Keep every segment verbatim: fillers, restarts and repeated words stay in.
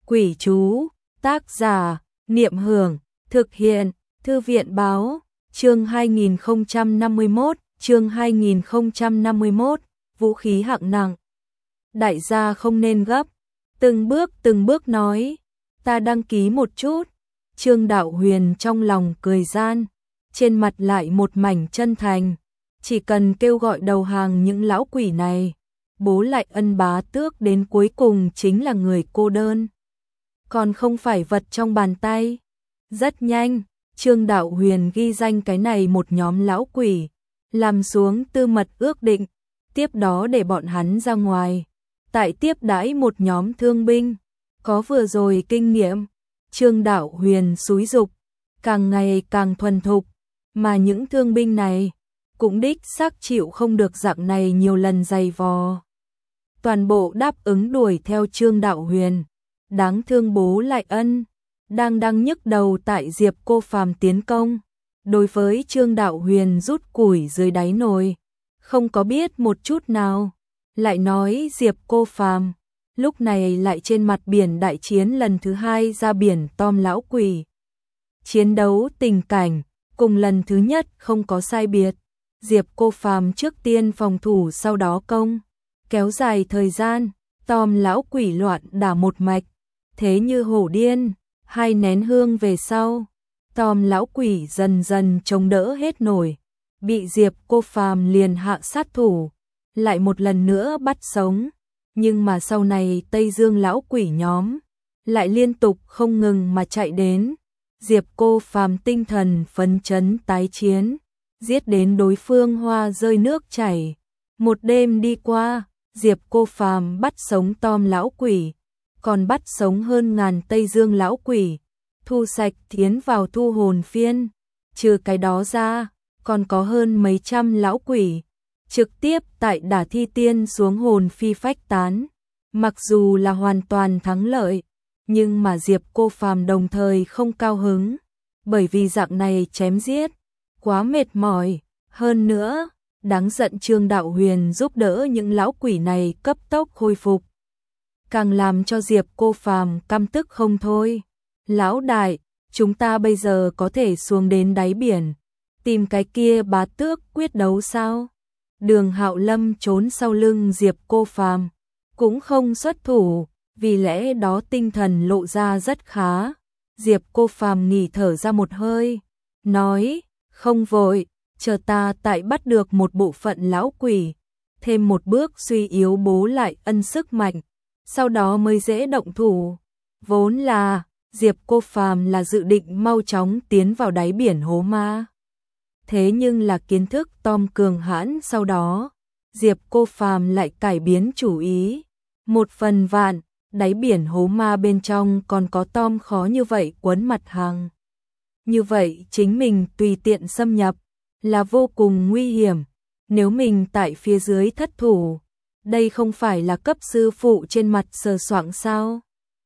Quỷ chú, tác giả, Niệm Hưởng, thực hiện, Thư viện báo, chương hai nghìn không trăm năm mươi mốt, chương hai nghìn không trăm năm mươi mốt, vũ khí hạng nặng. Đại gia không nên gấp, từng bước từng bước nói, ta đăng ký một chút. Trương Đạo Huyền trong lòng cười gian, trên mặt lại một mảnh chân thành, chỉ cần kêu gọi đầu hàng những lão quỷ này, bố lại ân bá tước đến cuối cùng chính là người cô đơn, còn không phải vật trong bàn tay. Rất nhanh, Trương Đạo Huyền ghi danh cái này một nhóm lão quỷ, làm xuống tư mật ước định, tiếp đó để bọn hắn ra ngoài, tại tiếp đãi một nhóm thương binh, có vừa rồi kinh nghiệm, Trương Đạo Huyền xúi dục, càng ngày càng thuần thục, mà những thương binh này cũng đích xác chịu không được dạng này nhiều lần dày vò. Toàn bộ đáp ứng đuổi theo Trương Đạo Huyền, đáng thương bố lại ân, đang đang nhức đầu tại Diệp Cô Phàm tiến công, đối với Trương Đạo Huyền rút củi dưới đáy nồi, không có biết một chút nào, lại nói Diệp Cô Phàm lúc này lại trên mặt biển đại chiến lần thứ hai ra biển Tom lão quỷ. Chiến đấu tình cảnh cùng lần thứ nhất không có sai biệt, Diệp Cô Phàm trước tiên phòng thủ sau đó công, kéo dài thời gian, Tom lão quỷ loạn đả một mạch, thế như hổ điên, hai nén hương về sau, Tom lão quỷ dần dần chống đỡ hết nổi, bị Diệp Cô Phàm liền hạ sát thủ, lại một lần nữa bắt sống. Nhưng mà sau này Tây Dương lão quỷ nhóm lại liên tục không ngừng mà chạy đến, Diệp Cô Phàm tinh thần phấn chấn tái chiến, giết đến đối phương hoa rơi nước chảy. Một đêm đi qua, Diệp Cô Phàm bắt sống Tom lão quỷ, còn bắt sống hơn ngàn Tây Dương lão quỷ, thu sạch tiến vào thu hồn phiên. Trừ cái đó ra, còn có hơn mấy trăm lão quỷ trực tiếp tại Đả Thi Tiên xuống hồn phi phách tán. Mặc dù là hoàn toàn thắng lợi, nhưng mà Diệp Cô Phàm đồng thời không cao hứng, bởi vì dạng này chém giết quá mệt mỏi, hơn nữa, đáng giận Trương Đạo Huyền giúp đỡ những lão quỷ này cấp tốc khôi phục, càng làm cho Diệp Cô Phàm căm tức không thôi. Lão đại, chúng ta bây giờ có thể xuống đến đáy biển, tìm cái kia bá tước quyết đấu sao? Đường Hạo Lâm trốn sau lưng Diệp Cô Phàm, cũng không xuất thủ, vì lẽ đó tinh thần lộ ra rất khá. Diệp Cô Phàm nghỉ thở ra một hơi, nói, không vội, chờ ta tại bắt được một bộ phận lão quỷ, thêm một bước suy yếu bố lại ân sức mạnh, sau đó mới dễ động thủ. Vốn là, Diệp Cô Phàm là dự định mau chóng tiến vào đáy biển hố ma. Thế nhưng là kiến thức Tom cường hãn sau đó, Diệp Cô Phàm lại cải biến chủ ý. Một phần vạn, đáy biển hố ma bên trong còn có Tom khó như vậy quấn mặt hàng. Như vậy chính mình tùy tiện xâm nhập, là vô cùng nguy hiểm. Nếu mình tại phía dưới thất thủ, đây không phải là cấp sư phụ trên mặt sờ soạng sao?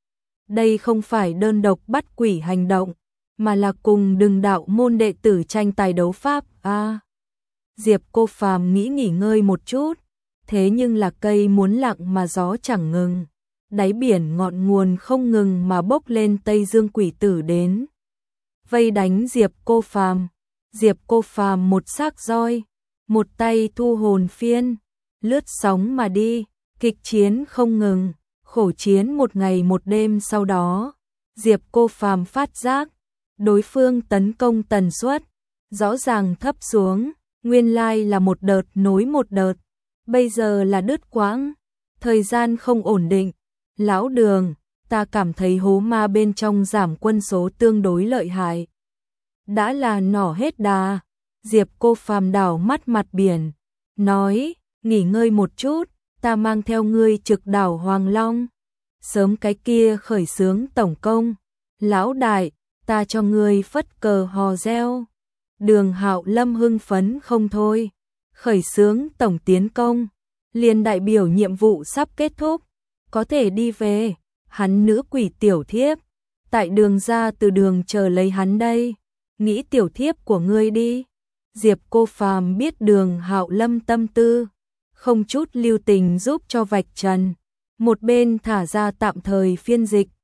Đây không phải đơn độc bắt quỷ hành động, mà là cùng Đừng đạo môn đệ tử tranh tài đấu pháp a. À, Diệp Cô Phàm nghĩ nghỉ ngơi một chút, thế nhưng là cây muốn lặng mà gió chẳng ngừng, đáy biển ngọn nguồn không ngừng mà bốc lên Tây Dương quỷ tử đến, vây đánh Diệp Cô Phàm. Diệp Cô Phàm một xác roi, một tay thu hồn phiên, lướt sóng mà đi, kịch chiến không ngừng, khổ chiến một ngày một đêm. Sau đó, Diệp Cô Phàm phát giác đối phương tấn công tần suất rõ ràng thấp xuống, nguyên lai là một đợt nối một đợt, bây giờ là đứt quãng, thời gian không ổn định. Lão Đường, ta cảm thấy hố ma bên trong giảm quân số tương đối lợi hại. Đã là nỏ hết đà. Diệp Cô Phàm đảo mắt mặt biển, nói, nghỉ ngơi một chút, ta mang theo ngươi trực đảo Hoàng Long, sớm cái kia khởi xướng tổng công. Lão đại, ta cho ngươi phất cờ hò reo. Đường Hạo Lâm hưng phấn không thôi, khởi xướng tổng tiến công, liền đại biểu nhiệm vụ sắp kết thúc, có thể đi về. Hắn nữ quỷ tiểu thiếp tại đường ra từ đường chờ lấy hắn đây, nghĩ tiểu thiếp của ngươi đi. Diệp Cô Phàm biết Đường Hạo Lâm tâm tư, không chút lưu tình giúp cho vạch trần, một bên thả ra tạm thời phiên dịch,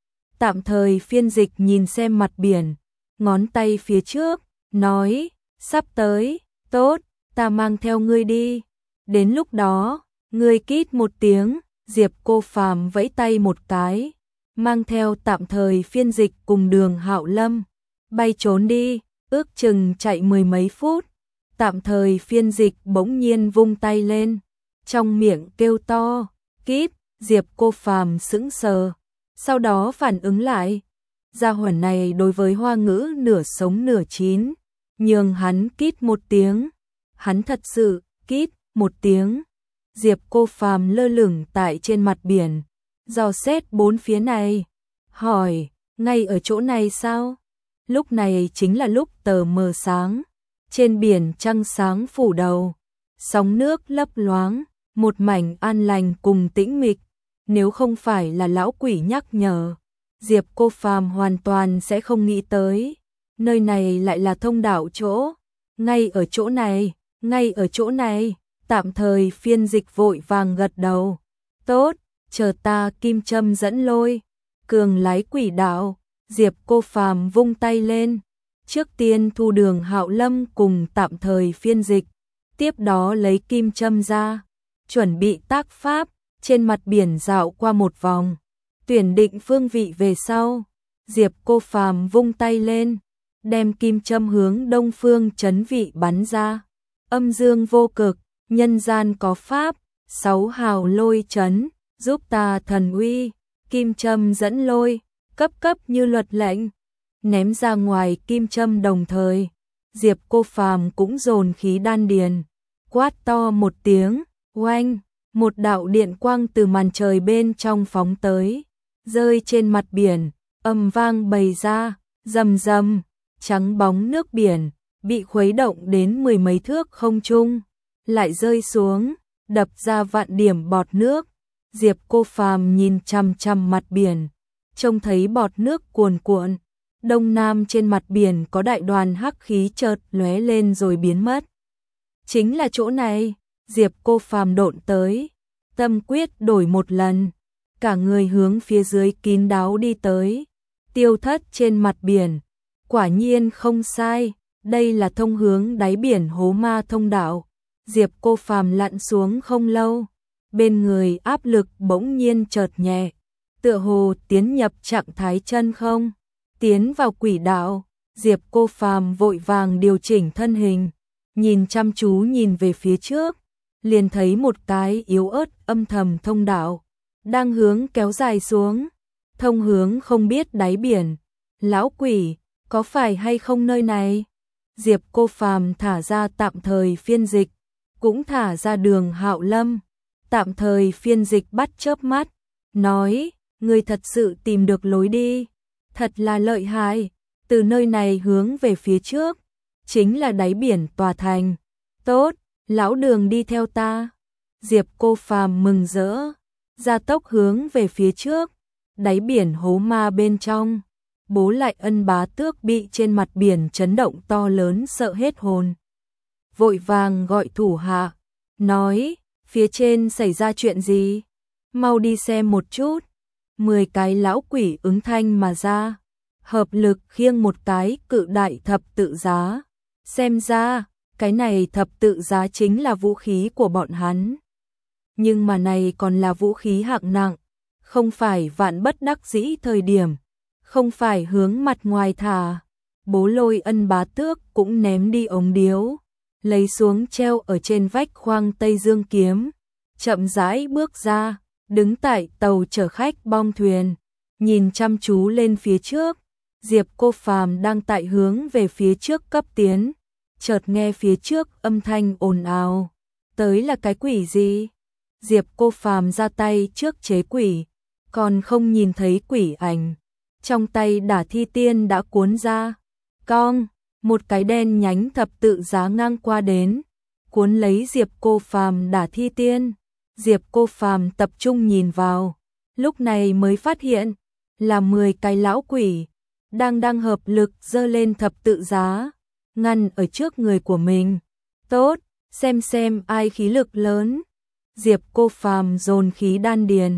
Tạm thời phiên dịch nhìn xem mặt biển, ngón tay phía trước, nói, sắp tới, tốt, ta mang theo ngươi đi. Đến lúc đó, ngươi kít một tiếng, Diệp Cô Phàm vẫy tay một cái, mang theo tạm thời phiên dịch cùng Đường Hạo Lâm, bay trốn đi, ước chừng chạy mười mấy phút. Tạm thời phiên dịch bỗng nhiên vung tay lên, trong miệng kêu to, kít, Diệp Cô Phàm sững sờ, sau đó phản ứng lại. Gia hỏa này đối với hoa ngữ nửa sống nửa chín, nhường hắn kít một tiếng, hắn thật sự kít một tiếng. Diệp Cô Phàm lơ lửng tại trên mặt biển, dò xét bốn phía này, hỏi, ngay ở chỗ này sao? Lúc này chính là lúc tờ mờ sáng, trên biển trăng sáng phủ đầu, sóng nước lấp loáng, một mảnh an lành cùng tĩnh mịch. Nếu không phải là lão quỷ nhắc nhở, Diệp Cô Phàm hoàn toàn sẽ không nghĩ tới, nơi này lại là thông đạo chỗ, ngay ở chỗ này, ngay ở chỗ này. Tạm thời phiên dịch vội vàng gật đầu, tốt, chờ ta kim châm dẫn lôi, cường lái quỷ đạo. Diệp Cô Phàm vung tay lên, trước tiên thu Đường Hạo Lâm cùng tạm thời phiên dịch, tiếp đó lấy kim châm ra, chuẩn bị tác pháp, trên mặt biển dạo qua một vòng, tuyển định phương vị về sau. Diệp Cô Phàm vung tay lên, đem kim châm hướng đông phương chấn vị bắn ra, âm dương vô cực, nhân gian có pháp, sáu hào lôi chấn, giúp ta thần uy, kim châm dẫn lôi, cấp cấp như luật lệnh, ném ra ngoài kim châm đồng thời. Diệp Cô Phàm cũng dồn khí đan điền, quát to một tiếng, oanh, một đạo điện quang từ màn trời bên trong phóng tới, rơi trên mặt biển, âm vang bày ra, rầm rầm, trắng bóng nước biển, bị khuấy động đến mười mấy thước không trung, lại rơi xuống, đập ra vạn điểm bọt nước. Diệp Cô Phàm nhìn chằm chằm mặt biển, trông thấy bọt nước cuồn cuộn, đông nam trên mặt biển có đại đoàn hắc khí chợt lóe lên rồi biến mất. Chính là chỗ này. Diệp Cô Phàm độn tới, tâm quyết đổi một lần, cả người hướng phía dưới kín đáo đi tới, tiêu thất trên mặt biển. Quả nhiên không sai, đây là thông hướng đáy biển hố ma thông đạo. Diệp Cô Phàm lặn xuống không lâu, bên người áp lực bỗng nhiên chợt nhẹ, tựa hồ tiến nhập trạng thái chân không, tiến vào quỷ đạo. Diệp Cô Phàm vội vàng điều chỉnh thân hình, nhìn chăm chú nhìn về phía trước, liền thấy một cái yếu ớt âm thầm thông đạo đang hướng kéo dài xuống, thông hướng không biết đáy biển. Lão quỷ, có phải hay không nơi này? Diệp Cô Phàm thả ra tạm thời phiên dịch, cũng thả ra Đường Hạo Lâm. Tạm thời phiên dịch bắt chớp mắt, nói, ngươi thật sự tìm được lối đi, thật là lợi hại, từ nơi này hướng về phía trước, chính là đáy biển tòa thành. Tốt, lão Đường đi theo ta. Diệp Cô Phàm mừng rỡ, gia tốc hướng về phía trước, đáy biển hố ma bên trong. Bố Lại Ân Bá Tước bị trên mặt biển chấn động to lớn sợ hết hồn, vội vàng gọi thủ hạ, nói, phía trên xảy ra chuyện gì? Mau đi xem một chút. Mười cái lão quỷ ứng thanh mà ra, hợp lực khiêng một cái cự đại thập tự giá. Xem ra, cái này thập tự giá chính là vũ khí của bọn hắn. Nhưng mà này còn là vũ khí hạng nặng, không phải vạn bất đắc dĩ thời điểm, không phải hướng mặt ngoài thả. Bố Lôi Ân Bá Tước cũng ném đi ống điếu, lấy xuống treo ở trên vách khoang Tây Dương kiếm, chậm rãi bước ra, đứng tại tàu chở khách bong thuyền, nhìn chăm chú lên phía trước. Diệp Cô Phàm đang tại hướng về phía trước cấp tiến, chợt nghe phía trước âm thanh ồn ào, tới là cái quỷ gì? Diệp Cô Phàm ra tay trước chế quỷ, còn không nhìn thấy quỷ ảnh, trong tay Đả Thi Tiên đã cuốn ra, cong, một cái đen nhánh thập tự giá ngang qua đến, cuốn lấy Diệp Cô Phàm Đả Thi Tiên. Diệp Cô Phàm tập trung nhìn vào, lúc này mới phát hiện là mười cái lão quỷ đang đang hợp lực giơ lên thập tự giá, ngăn ở trước người của mình. Tốt, xem xem ai khí lực lớn. Diệp Cô Phàm dồn khí đan điền,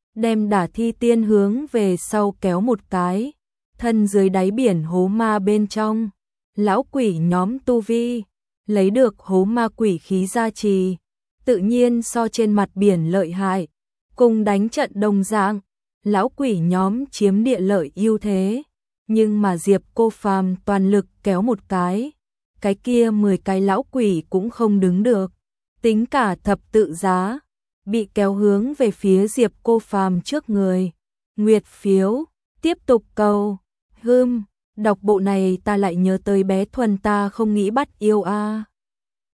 đem Đả Thi Tiên hướng về sau kéo một cái, thân dưới đáy biển hố ma bên trong, lão quỷ nhóm tu vi, lấy được hố ma quỷ khí gia trì, tự nhiên so trên mặt biển lợi hại, cùng đánh trận đồng dạng, lão quỷ nhóm chiếm địa lợi ưu thế, nhưng mà Diệp Cô Phàm toàn lực kéo một cái, cái kia mười cái lão quỷ cũng không đứng được, tính cả thập tự giá, bị kéo hướng về phía Diệp Cô Phàm trước người. Nguyệt phiếu, tiếp tục cầu, hưm, đọc bộ này ta lại nhớ tới bé Thuần ta không nghĩ bắt yêu a.